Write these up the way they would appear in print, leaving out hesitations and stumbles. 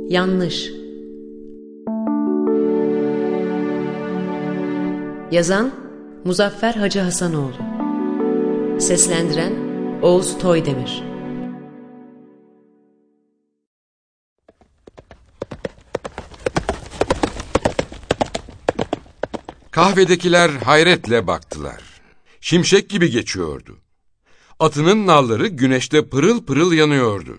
Yanlış. Yazan Muzaffer Hacı Hasanoğlu. Seslendiren Oğuz Toydemir. Kahvedekiler hayretle baktılar. Şimşek gibi geçiyordu. Atının nalları güneşte pırıl pırıl yanıyordu.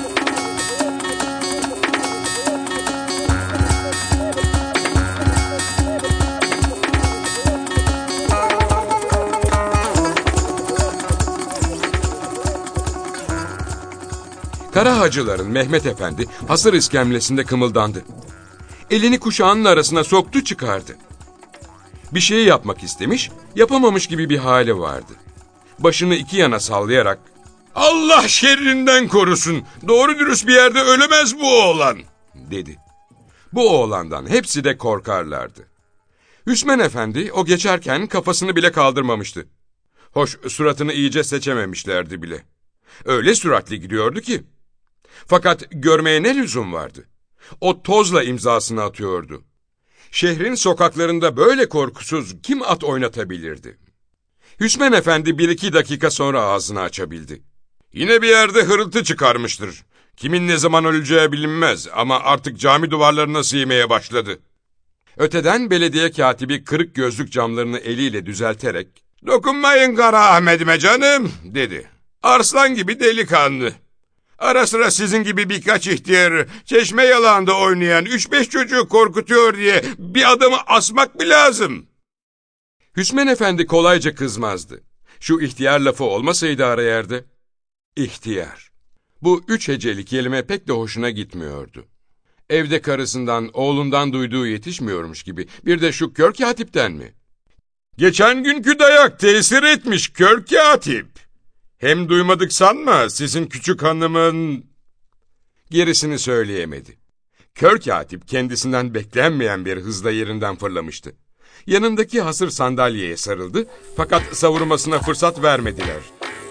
Kara hacıların Mehmet Efendi hasır iskemlesinde kımıldandı. Elini kuşağının arasına soktu çıkardı. Bir şey yapmak istemiş, yapamamış gibi bir hali vardı. Başını iki yana sallayarak, "Allah şerrinden korusun, doğru dürüst bir yerde ölemez bu oğlan," dedi. Bu oğlandan hepsi de korkarlardı. Hüsmen Efendi o geçerken kafasını bile kaldırmamıştı. Hoş suratını iyice seçememişlerdi bile. Öyle süratli gidiyordu ki. Fakat görmeye ne lüzum vardı? O tozla imzasını atıyordu. Şehrin sokaklarında böyle korkusuz kim at oynatabilirdi? Hüsmen Efendi 1-2 dakika sonra ağzını açabildi. "Yine bir yerde hırıltı çıkarmıştır. Kimin ne zaman öleceği bilinmez ama artık cami duvarlarına sığmaya başladı." Öteden belediye katibi kırık gözlük camlarını eliyle düzelterek, "Dokunmayın Kara Ahmet'ime canım," dedi. "Arslan gibi delikanlı. Ara sıra sizin gibi birkaç ihtiyar, çeşme yalağında oynayan 3-5 çocuğu korkutuyor diye bir adamı asmak mı lazım?" Hüsmen Efendi kolayca kızmazdı. Şu ihtiyar lafı olmasaydı ara yerde. İhtiyar. Bu 3 heceli kelime pek de hoşuna gitmiyordu. Evde karısından, oğlundan duyduğu yetişmiyormuş gibi. Bir de şu kör katipten mi? "Geçen günkü dayak tesir etmiş kör katip. Hem duymadık sanma sizin küçük hanımın..." Gerisini söyleyemedi. Kör katip kendisinden beklenmeyen bir hızla yerinden fırlamıştı. Yanındaki hasır sandalyeye sarıldı fakat savurmasına fırsat vermediler.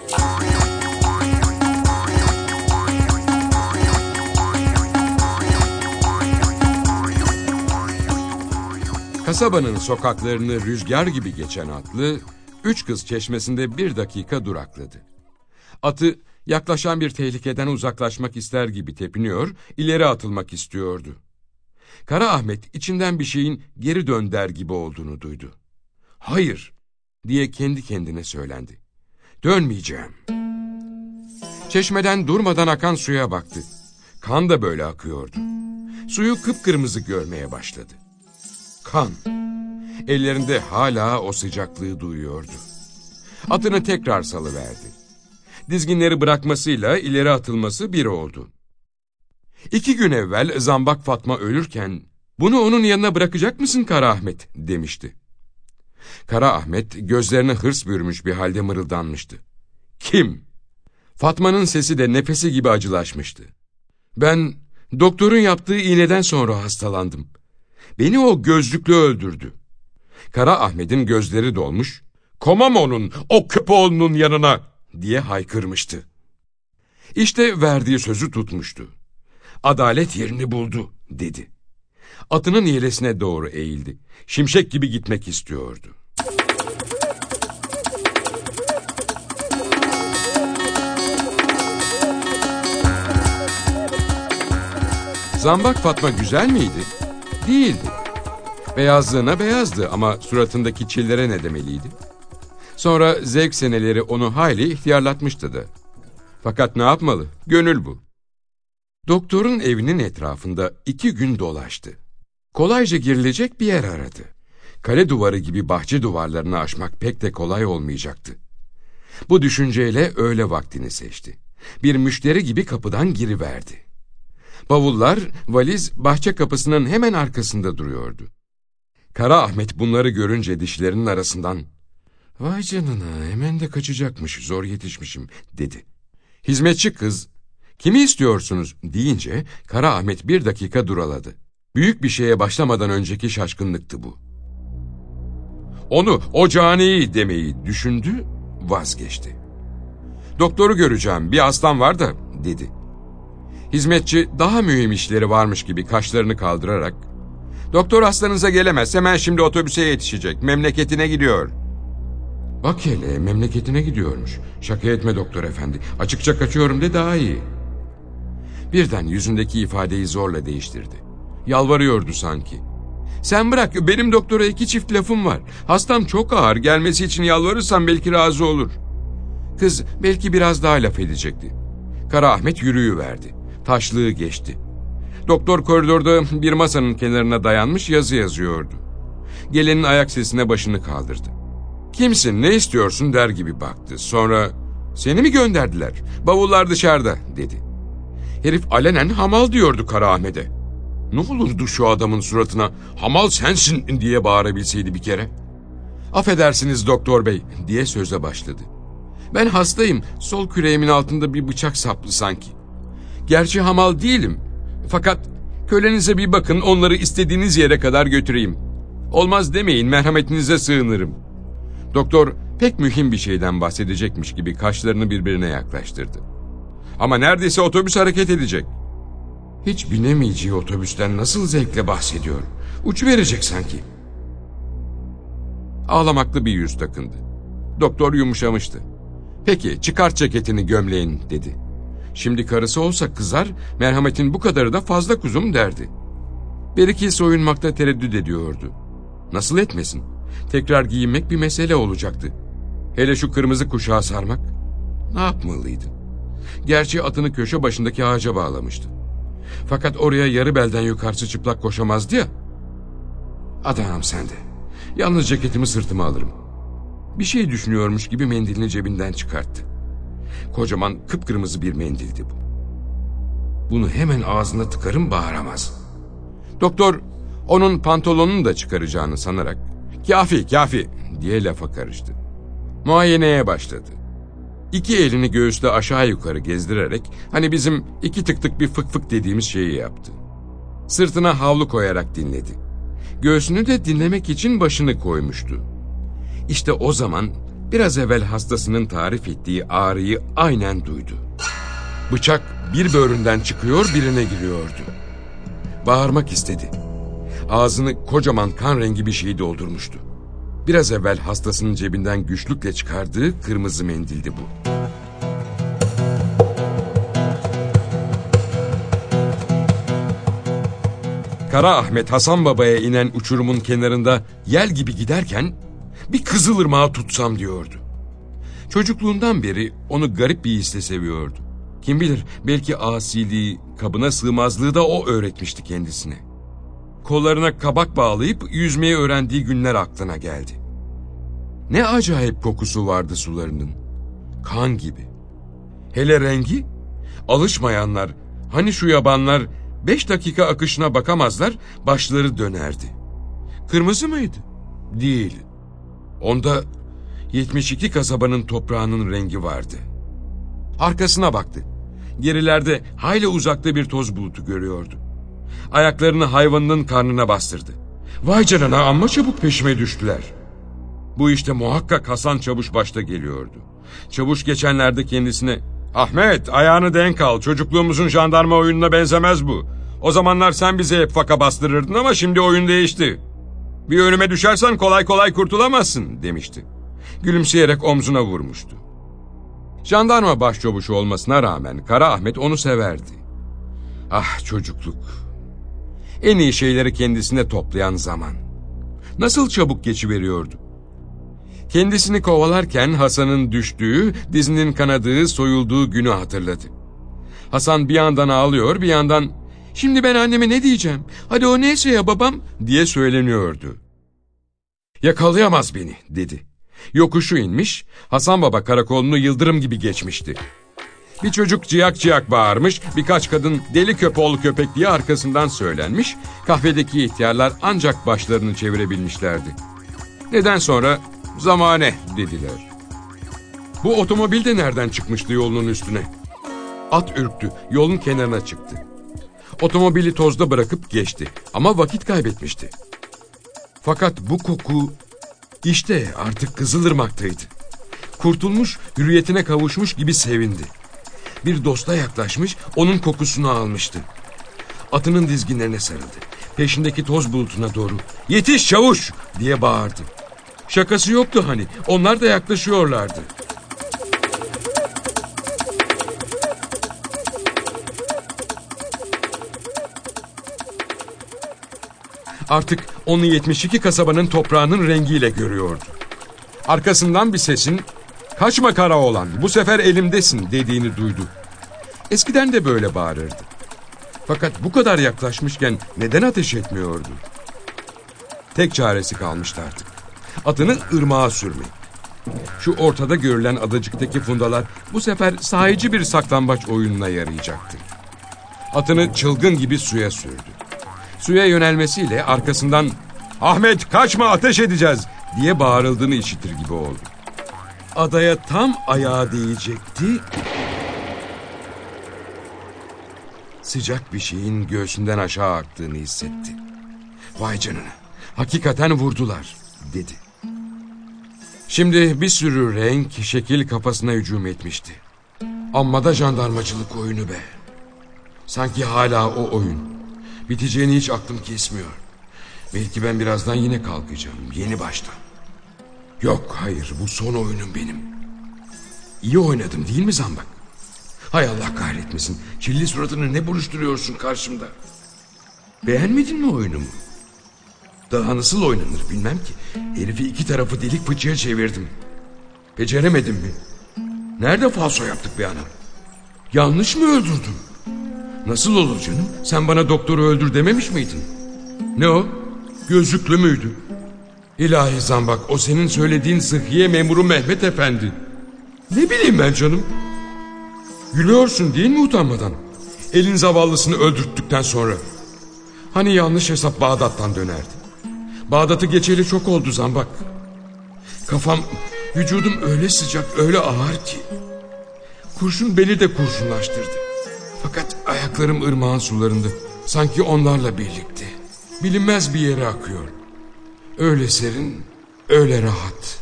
Kasabanın sokaklarını rüzgar gibi geçen atlı, Üç Kız Çeşmesi'nde 1 dakika durakladı. Atı yaklaşan bir tehlikeden uzaklaşmak ister gibi tepiniyor, ileri atılmak istiyordu. Kara Ahmet içinden bir şeyin geri dön der gibi olduğunu duydu. "Hayır," diye kendi kendine söylendi. "Dönmeyeceğim." Çeşmeden durmadan akan suya baktı. Kan da böyle akıyordu. Suyu kıpkırmızı görmeye başladı. Kan. Ellerinde hala o sıcaklığı duyuyordu. Atını tekrar salıverdi. Dizginleri bırakmasıyla ileri atılması bir oldu. 2 gün evvel Zambak Fatma ölürken, "Bunu onun yanına bırakacak mısın Kara Ahmet?" demişti. Kara Ahmet gözlerine hırs bürümüş bir halde mırıldanmıştı. "Kim?" Fatma'nın sesi de nefesi gibi acılaşmıştı. "Ben doktorun yaptığı iğneden sonra hastalandım. Beni o gözlüklü öldürdü." Kara Ahmet'in gözleri dolmuş, "Komam onun, o köpoğlunun yanına!" diye haykırmıştı. İşte verdiği sözü tutmuştu. "Adalet yerini buldu," dedi. Atının yelesine doğru eğildi. Şimşek gibi gitmek istiyordu. Zambak Fatma güzel miydi? Değildi. Beyazlığına beyazdı ama suratındaki çillere ne demeliydi? Sonra zevk seneleri onu hayli ihtiyarlatmıştı da. Fakat ne yapmalı? Gönül bu. Doktorun evinin etrafında 2 gün dolaştı. Kolayca girilecek bir yer aradı. Kale duvarı gibi bahçe duvarlarını aşmak pek de kolay olmayacaktı. Bu düşünceyle öğle vaktini seçti. Bir müşteri gibi kapıdan giriverdi. Bavullar, valiz bahçe kapısının hemen arkasında duruyordu. Kara Ahmet bunları görünce dişlerinin arasından, "Vay canına, hemen de kaçacakmış, zor yetişmişim," dedi. Hizmetçi kız, "Kimi istiyorsunuz?" deyince Kara Ahmet 1 dakika duraladı. Büyük bir şeye başlamadan önceki şaşkınlıktı bu. Onu, o caniyi demeyi düşündü, vazgeçti. "Doktoru göreceğim, bir hastam var da," dedi. Hizmetçi daha mühim işleri varmış gibi kaşlarını kaldırarak, "Doktor hastanıza gelemez, hemen şimdi otobüse yetişecek, memleketine gidiyor." Bak hele, memleketine gidiyormuş. Şaka etme doktor efendi, açıkça kaçıyorum de daha iyi. Birden yüzündeki ifadeyi zorla değiştirdi. Yalvarıyordu sanki. "Sen bırak, benim doktora 2 çift lafım var. Hastam çok ağır, gelmesi için yalvarırsam belki razı olur." Kız belki biraz daha laf edecekti. Kara Ahmet yürüyüverdi. Taşlığı geçti. Doktor koridorda bir masanın kenarına dayanmış yazı yazıyordu. Gelenin ayak sesine başını kaldırdı. "Kimsin, ne istiyorsun?" der gibi baktı. Sonra "Seni mi gönderdiler? Bavullar dışarıda," dedi. Herif alenen hamal diyordu Kara Ahmet'e. Ne olurdu şu adamın suratına "Hamal sensin," diye bağırabilseydi bir kere. "Affedersiniz doktor bey," diye söze başladı. "Ben hastayım, sol küreğimin altında bir bıçak saplı sanki. Gerçi hamal değilim. Fakat kölenize bir bakın, onları istediğiniz yere kadar götüreyim. Olmaz demeyin, merhametinize sığınırım." Doktor pek mühim bir şeyden bahsedecekmiş gibi kaşlarını birbirine yaklaştırdı. "Ama neredeyse otobüs hareket edecek." Hiç binemeyeceği otobüsten nasıl zevkle bahsediyor. Uçuverecek sanki. Ağlamaklı bir yüz takındı. Doktor yumuşamıştı. "Peki, çıkart ceketini, gömleğin," dedi. Şimdi karısı olsa kızar, merhametin bu kadarı da fazla kuzum derdi. Beriki soyunmakta tereddüt ediyordu. Nasıl etmesin? Tekrar giyinmek bir mesele olacaktı. Hele şu kırmızı kuşağı sarmak. Ne yapmalıydı? Gerçi atını köşe başındaki ağaca bağlamıştı. Fakat oraya yarı belden yukarısı çıplak koşamazdı ya. "Adamım sen de. Yalnız ceketimi sırtıma alırım." Bir şey düşünüyormuş gibi mendilini cebinden çıkarttı. Kocaman kıpkırmızı bir mendildi bu. "Bunu hemen ağzına tıkarım, bağıramaz." Doktor onun pantolonunu da çıkaracağını sanarak Kafi," diye lafa karıştı. Muayeneye başladı. 2 elini göğüste aşağı yukarı gezdirerek hani bizim 2 tık tık bir fık fık dediğimiz şeyi yaptı. Sırtına havlu koyarak dinledi. Göğsünü de dinlemek için başını koymuştu. İşte o zaman biraz evvel hastasının tarif ettiği ağrıyı aynen duydu. Bıçak bir böğründen çıkıyor, birine giriyordu. Bağırmak istedi. Ağzını kocaman kan rengi bir şey doldurmuştu. Biraz evvel hastasının cebinden güçlükle çıkardığı kırmızı mendildi bu. Kara Ahmet Hasan Baba'ya inen uçurumun kenarında yel gibi giderken bir Kızılırmağı tutsam diyordu. Çocukluğundan beri onu garip bir hisle seviyordu. Kim bilir, belki asiliği, kabına sığmazlığı da o öğretmişti kendisine. Kollarına kabak bağlayıp yüzmeyi öğrendiği günler aklına geldi. Ne acayip kokusu vardı sularının. Kan gibi. Hele rengi, alışmayanlar, hani şu yabanlar 5 dakika akışına bakamazlar, başları dönerdi. Kırmızı mıydı? Değil. Onda 72 kasabanın toprağının rengi vardı. Arkasına baktı. Gerilerde hayli uzakta bir toz bulutu görüyordu. Ayaklarını hayvanının karnına bastırdı. Vay canına, amma çabuk peşime düştüler. Bu işte muhakkak Hasan Çavuş başta geliyordu. Çavuş geçenlerde kendisine "Ahmet, ayağını denk al, çocukluğumuzun jandarma oyununa benzemez bu. O zamanlar sen bize hep faka bastırırdın ama şimdi oyun değişti. Bir önüme düşersen kolay kolay kurtulamazsın," demişti. Gülümseyerek omzuna vurmuştu. Jandarma başçavuşu olmasına rağmen Kara Ahmet onu severdi. Ah çocukluk! En iyi şeyleri kendisine toplayan zaman. Nasıl çabuk geçiveriyordu. Kendisini kovalarken Hasan'ın düştüğü, dizinin kanadığı, soyulduğu günü hatırladı. Hasan bir yandan ağlıyor, bir yandan "Şimdi ben anneme ne diyeceğim? Hadi o neyse ya babam," diye söyleniyordu. "Yakalayamaz beni," dedi. Yokuşu inmiş, Hasan Baba karakolunu yıldırım gibi geçmişti. Bir çocuk ciyak ciyak bağırmış, birkaç kadın "Deli köpoğlu köpek," diye arkasından söylenmiş, kahvedeki ihtiyarlar ancak başlarını çevirebilmişlerdi. Neden sonra "Zamane," dediler. Bu otomobil de nereden çıkmıştı yolunun üstüne? At ürktü, yolun kenarına çıktı. Otomobili tozda bırakıp geçti ama vakit kaybetmişti. Fakat bu koku işte artık Kızılırmak'taydı. Kurtulmuş, hürriyetine kavuşmuş gibi sevindi. Bir dosta yaklaşmış, onun kokusunu almıştı. Atının dizginlerine sarıldı. Peşindeki toz bulutuna doğru "Yetiş çavuş!" diye bağırdı. Şakası yoktu hani, onlar da yaklaşıyorlardı. Artık onu 72 kasabanın toprağının rengiyle görüyordu. Arkasından bir sesin "Kaçma Karaoğlan, bu sefer elimdesin" dediğini duydu. Eskiden de böyle bağırırdı. Fakat bu kadar yaklaşmışken neden ateş etmiyordu? Tek çaresi kalmıştı artık. Atını ırmağa sürmek. Şu ortada görülen adacıktaki fundalar bu sefer sahici bir saklambaç oyununa yarayacaktı. Atını çılgın gibi suya sürdü. Suya yönelmesiyle arkasından "Ahmet kaçma, ateş edeceğiz" diye bağırıldığını işitir gibi oldu. Adaya tam ayağı değecekti. Sıcak bir şeyin göğsünden aşağı aktığını hissetti. "Vay canına, hakikaten vurdular" dedi. Şimdi bir sürü renk, şekil kafasına hücum etmişti. Amma da jandarmacılık oyunu be. Sanki hala o oyun. Biteceğini hiç aklım kesmiyor. Belki ben birazdan yine kalkacağım, yeni baştan. Yok, hayır, bu son oyunum benim. İyi oynadım değil mi Zambak? Hay Allah kahretmesin, çilli suratını ne buruşturuyorsun karşımda? Beğenmedin mi oyunumu? Daha nasıl oynanır bilmem ki. Herifi iki tarafı delik fıçıya çevirdim. Beceremedim mi? Nerede falso yaptık be anam? Yanlış mı öldürdüm? Nasıl olur canım? Sen bana doktoru öldür dememiş miydin? Ne o? Gözlüklü müydü? İlahi Zambak, o senin söylediğin sıhhiye memuru Mehmet Efendi. Ne bileyim ben canım? Gülüyorsun değil mi utanmadan? Elin zavallısını öldürttükten sonra. Hani yanlış hesap Bağdat'tan dönerdi. Bağdat'ı geçeli çok oldu Zambak. Kafam, vücudum öyle sıcak, öyle ağır ki. Kurşun beni de kurşunlaştırdı. Fakat ayaklarım ırmağın sularında. Sanki onlarla birlikte. Bilinmez bir yere akıyor. Öyle serin, öyle rahat.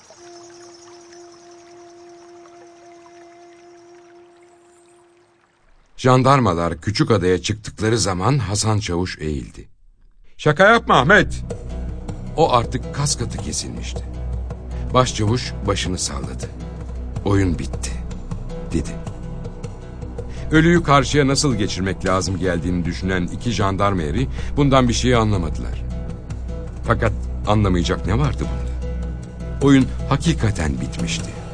Jandarmalar küçük adaya çıktıkları zaman Hasan Çavuş eğildi. "Şaka yapma Ahmet." O artık kas katı kesilmişti. Başçavuş başını salladı. "Oyun bitti" dedi. Ölüyü karşıya nasıl geçirmek lazım geldiğini düşünen iki jandarma eri bundan bir şey anlamadılar. Fakat anlamayacak ne vardı bunda? Oyun hakikaten bitmişti.